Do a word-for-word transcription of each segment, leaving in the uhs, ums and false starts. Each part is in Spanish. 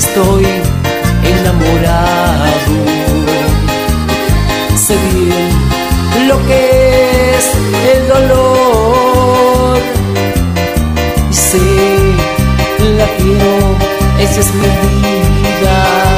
estoy enamorado. Sé bien lo que es el dolor y sé, la quiero, esa es mi vida.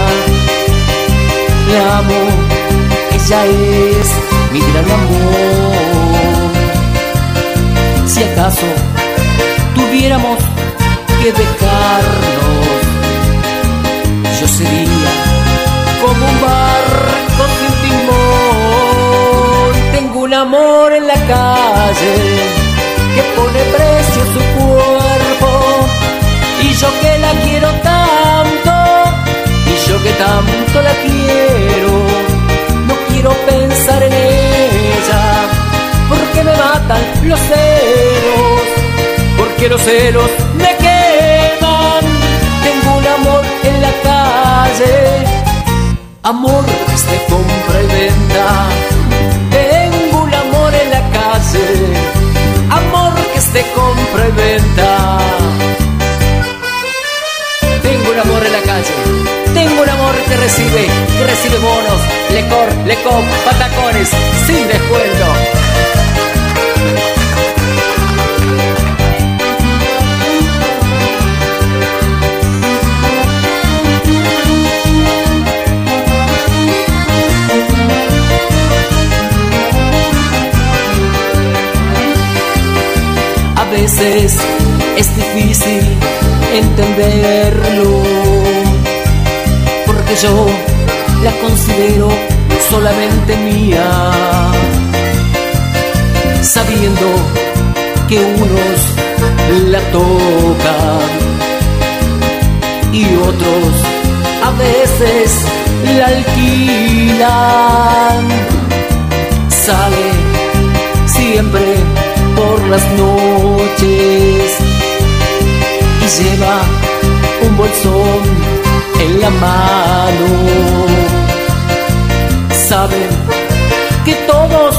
La amo, ella es mi gran amor. Si acaso tuviéramos que dejarnos, yo sería como un barco sin timón. Tengo un amor en la calle que pone precio a su cuerpo, y yo que la quiero tanto, y yo que tanto la quiero, no quiero pensar en ella, porque me matan los celos, porque los celos me queman. Tengo un amor en la calle, amor que se compra y venta. Tengo un amor en la calle, amor que se compra y venta. Tengo un amor en la calle, tengo un amor que recibe, que recibe bonos, lecor, lecop, patacones, sin descuento. A veces es difícil entenderlo, porque yo la considero solamente mía, sabiendo que unos la tocan y otros a veces la alquilan. Sale siempre por las noches y lleva un bolsón en la mano. Saben que todos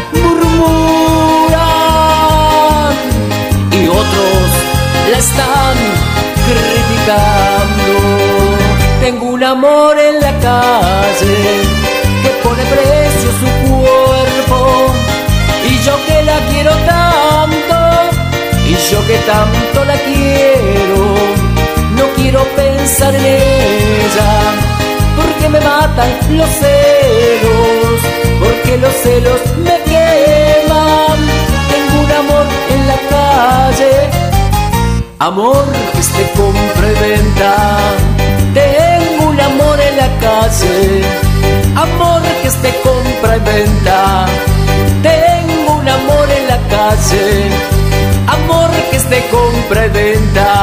murmuran y otros la están criticando. Tengo un amor en la calle que pone precio a su cuerpo, y yo que la quiero tanto, y yo que tanto la quiero, no quiero pensar en ella, porque me matan los celos, porque los celos me queman. Tengo un amor en la calle, amor que se compra y venta. Tengo un amor en la calle, amor que se compra y venta. Tengo un amor en la calle, amor que se compra y venta.